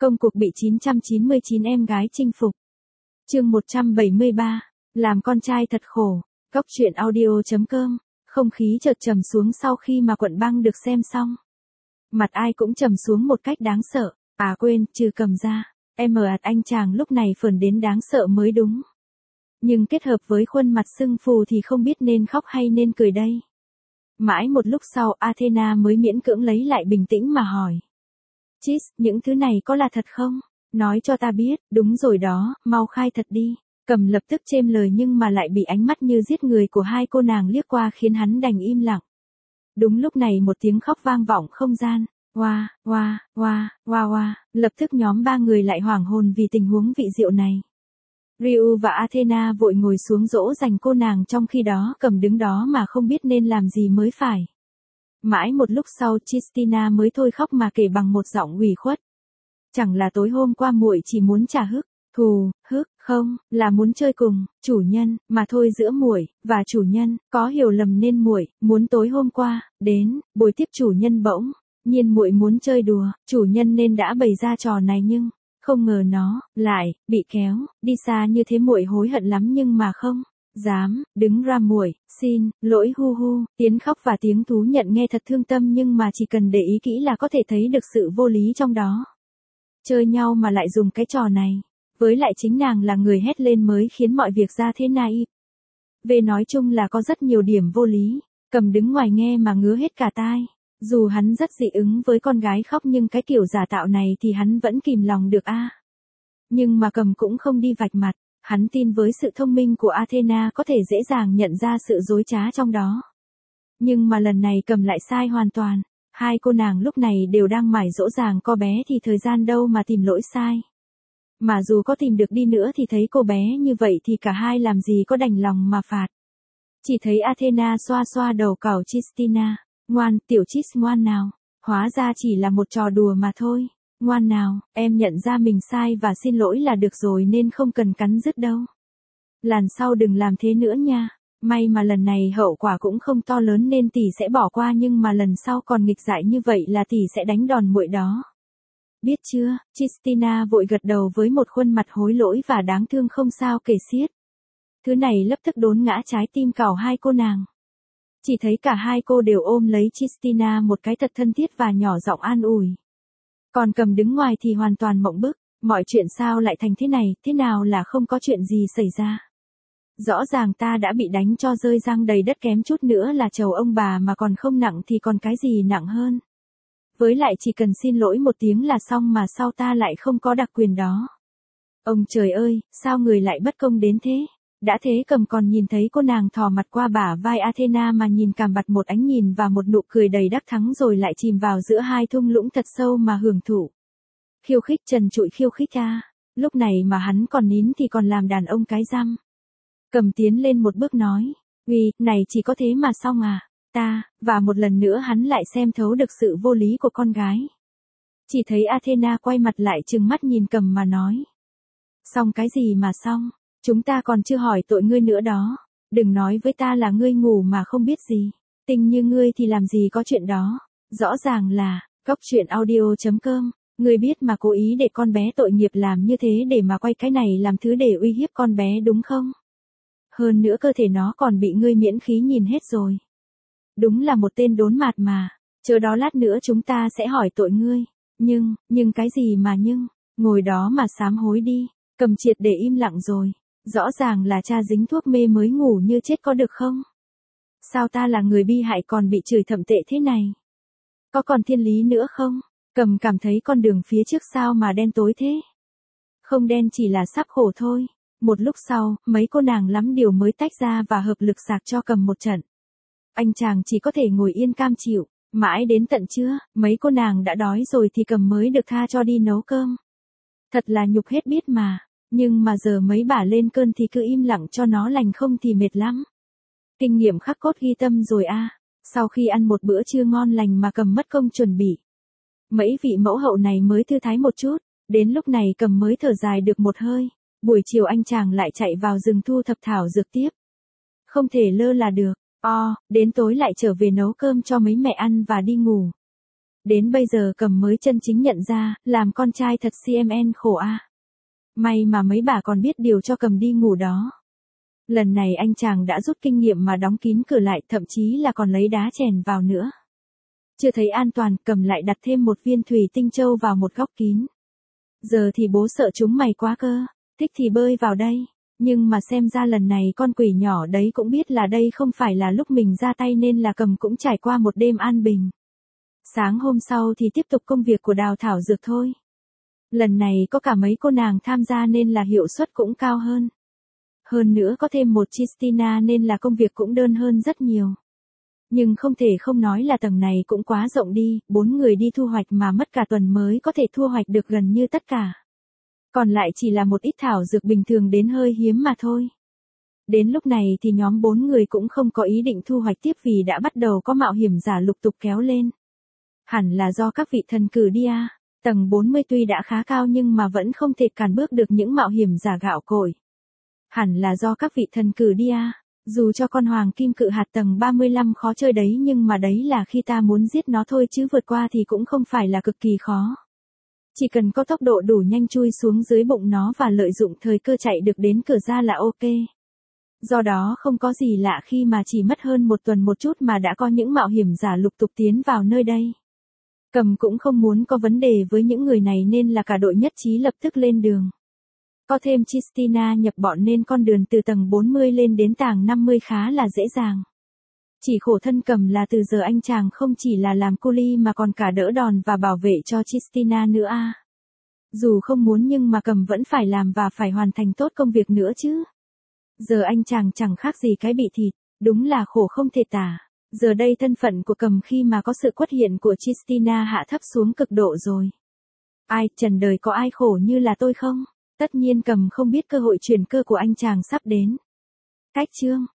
Công cuộc bị 999 em gái chinh phục. Chương 173. Làm con trai thật khổ. Góc truyện audio.com. Không khí chợt trầm xuống sau khi mà Quận Băng được xem xong. Mặt ai cũng trầm xuống một cách đáng sợ. À quên, trừ Cầm ra. Anh chàng lúc này phởn đến đáng sợ mới đúng. Nhưng kết hợp với khuôn mặt sưng phù thì không biết nên khóc hay nên cười đây. Mãi một lúc sau Athena mới miễn cưỡng lấy lại bình tĩnh mà hỏi. Chis, những thứ này có là thật không? Nói cho ta biết, đúng rồi đó, mau khai thật đi. Cầm lập tức chêm lời nhưng mà lại bị ánh mắt như giết người của hai cô nàng liếc qua khiến hắn đành im lặng. Đúng lúc này một tiếng khóc vang vọng không gian. Oa, oa, oa, oa oa, lập tức nhóm ba người lại hoảng hồn vì tình huống vị diệu này. Ryu và Athena vội ngồi xuống dỗ dành cô nàng trong khi đó Cầm đứng đó mà không biết nên làm gì mới phải. Mãi một lúc sau Cristina mới thôi khóc mà kể bằng một giọng ủy khuất. Chẳng là tối hôm qua muội chỉ muốn trả hức, thù, hức, không, là muốn chơi cùng, chủ nhân, mà thôi giữa muội và chủ nhân, có hiểu lầm nên muội muốn tối hôm qua, đến, buổi tiếp chủ nhân bỗng, nhiên muội muốn chơi đùa, chủ nhân nên đã bày ra trò này nhưng, không ngờ nó, lại, bị kéo, đi xa như thế muội hối hận lắm nhưng mà không. Dám, đứng ra muội, xin, lỗi hu hu, tiếng khóc và tiếng thú nhận nghe thật thương tâm nhưng mà chỉ cần để ý kỹ là có thể thấy được sự vô lý trong đó. Chơi nhau mà lại dùng cái trò này, với lại chính nàng là người hét lên mới khiến mọi việc ra thế này. Về nói chung là có rất nhiều điểm vô lý, Cầm đứng ngoài nghe mà ngứa hết cả tai. Dù hắn rất dị ứng với con gái khóc nhưng cái kiểu giả tạo này thì hắn vẫn kìm lòng được a. Nhưng mà Cầm cũng không đi vạch mặt. Hắn tin với sự thông minh của Athena có thể dễ dàng nhận ra sự dối trá trong đó. Nhưng mà lần này Cầm lại sai hoàn toàn. Hai cô nàng lúc này đều đang mải dỗ dàng cô bé thì thời gian đâu mà tìm lỗi sai. Mà dù có tìm được đi nữa thì thấy cô bé như vậy thì cả hai làm gì có đành lòng mà phạt. Chỉ thấy Athena xoa xoa đầu cậu Cristina. Ngoan, tiểu Chis ngoan nào. Hóa ra chỉ là một trò đùa mà thôi. Ngoan nào, em nhận ra mình sai và xin lỗi là được rồi nên không cần cắn rứt đâu. Lần sau đừng làm thế nữa nha. May mà lần này hậu quả cũng không to lớn nên tỷ sẽ bỏ qua nhưng mà lần sau còn nghịch dại như vậy là tỷ sẽ đánh đòn muội đó. Biết chưa, Cristina vội gật đầu với một khuôn mặt hối lỗi và đáng thương không sao kể xiết. Thứ này lập tức đốn ngã trái tim cào hai cô nàng. Chỉ thấy cả hai cô đều ôm lấy Cristina một cái thật thân thiết và nhỏ giọng an ủi. Còn Cầm đứng ngoài thì hoàn toàn mộng bức, mọi chuyện sao lại thành thế này, thế nào là không có chuyện gì xảy ra. Rõ ràng ta đã bị đánh cho rơi răng đầy đất kém chút nữa là chầu ông bà mà còn không nặng thì còn cái gì nặng hơn. Với lại chỉ cần xin lỗi một tiếng là xong mà sao ta lại không có đặc quyền đó. Ông trời ơi, sao người lại bất công đến thế? Đã thế Cầm còn nhìn thấy cô nàng thò mặt qua bả vai Athena mà nhìn cằm bặt một ánh nhìn và một nụ cười đầy đắc thắng rồi lại chìm vào giữa hai thung lũng thật sâu mà hưởng thụ. Khiêu khích trần trụi khiêu khích a. Lúc này mà hắn còn nín thì còn làm đàn ông cái răm. Cầm tiến lên một bước nói. Uy, này chỉ có thế mà xong à? Và một lần nữa hắn lại xem thấu được sự vô lý của con gái. Chỉ thấy Athena quay mặt lại trừng mắt nhìn Cầm mà nói. Xong cái gì mà xong? Chúng ta còn chưa hỏi tội ngươi nữa đó. Đừng nói với ta là ngươi ngủ mà không biết gì. Tinh như ngươi thì làm gì có chuyện đó. Rõ ràng là, góc truyện audio.com. Ngươi biết mà cố ý để con bé tội nghiệp làm như thế để mà quay cái này làm thứ để uy hiếp con bé đúng không? Hơn nữa cơ thể nó còn bị ngươi miễn khí nhìn hết rồi. Đúng là một tên đốn mạt mà. Chờ đó lát nữa chúng ta sẽ hỏi tội ngươi. Nhưng cái gì mà nhưng, ngồi đó mà sám hối đi. Cầm triệt để im lặng rồi. Rõ ràng là cha dính thuốc mê mới ngủ như chết có được không? Sao ta là người bi hại còn bị chửi thậm tệ thế này? Có còn thiên lý nữa không? Cầm cảm thấy con đường phía trước sao mà đen tối thế? Không đen chỉ là sắp khổ thôi. Một lúc sau, mấy cô nàng lắm điều mới tách ra và hợp lực sạc cho Cầm một trận. Anh chàng chỉ có thể ngồi yên cam chịu. Mãi đến tận trưa, mấy cô nàng đã đói rồi thì Cầm mới được tha cho đi nấu cơm. Thật là nhục hết biết mà. Nhưng mà giờ mấy bả lên cơn thì cứ im lặng cho nó lành không thì mệt lắm. Kinh nghiệm khắc cốt ghi tâm rồi a. Sau khi ăn một bữa trưa ngon lành mà Cầm mất công chuẩn bị. Mấy vị mẫu hậu này mới thư thái một chút. Đến lúc này Cầm mới thở dài được một hơi. Buổi chiều anh chàng lại chạy vào rừng thu thập thảo dược tiếp. Không thể lơ là được. Đến tối lại trở về nấu cơm cho mấy mẹ ăn và đi ngủ. Đến bây giờ Cầm mới chân chính nhận ra, làm con trai thật CMN khổ a. May mà mấy bà còn biết điều cho Cầm đi ngủ đó. Lần này anh chàng đã rút kinh nghiệm mà đóng kín cửa lại, thậm chí là còn lấy đá chèn vào nữa. Chưa thấy an toàn, Cầm lại đặt thêm một viên thủy tinh châu vào một góc kín. Giờ thì bố sợ chúng mày quá cơ, thích thì bơi vào đây. Nhưng mà xem ra lần này con quỷ nhỏ đấy cũng biết là đây không phải là lúc mình ra tay nên là Cầm cũng trải qua một đêm an bình. Sáng hôm sau thì tiếp tục công việc của đào thảo dược thôi. Lần này có cả mấy cô nàng tham gia nên là hiệu suất cũng cao hơn. Hơn nữa có thêm một Christina nên là công việc cũng đơn hơn rất nhiều. Nhưng không thể không nói là tầng này cũng quá rộng đi, 4 người đi thu hoạch mà mất cả tuần mới có thể thu hoạch được gần như tất cả. Còn lại chỉ là một ít thảo dược bình thường đến hơi hiếm mà thôi. Đến lúc này thì nhóm 4 người cũng không có ý định thu hoạch tiếp vì đã bắt đầu có mạo hiểm giả lục tục kéo lên. Hẳn là do các vị thần cử đi à, tầng 40 tuy đã khá cao nhưng mà vẫn không thể cản bước được những mạo hiểm giả gạo cội. Hẳn là do các vị thần cử đi à, dù cho con hoàng kim cự hạt tầng 35 khó chơi đấy nhưng mà đấy là khi ta muốn giết nó thôi chứ vượt qua thì cũng không phải là cực kỳ khó. Chỉ cần có tốc độ đủ nhanh chui xuống dưới bụng nó và lợi dụng thời cơ chạy được đến cửa ra là ok. Do đó không có gì lạ khi mà chỉ mất hơn một tuần một chút mà đã có những mạo hiểm giả lục tục tiến vào nơi đây. Cầm cũng không muốn có vấn đề với những người này nên là cả đội nhất trí lập tức lên đường. Có thêm Christina nhập bọn nên con đường từ tầng 40 lên đến tầng 50 khá là dễ dàng. Chỉ khổ thân Cầm là từ giờ anh chàng không chỉ là làm cu li mà còn cả đỡ đòn và bảo vệ cho Christina nữa à. Dù không muốn nhưng mà Cầm vẫn phải làm và phải hoàn thành tốt công việc nữa chứ. Giờ anh chàng chẳng khác gì cái bị thịt, đúng là khổ không thể tả. Giờ đây thân phận của Cầm khi mà có sự xuất hiện của Christina hạ thấp xuống cực độ rồi. Ai, trần đời có ai khổ như là tôi không? Tất nhiên Cầm không biết cơ hội chuyển cơ của anh chàng sắp đến. Cách chương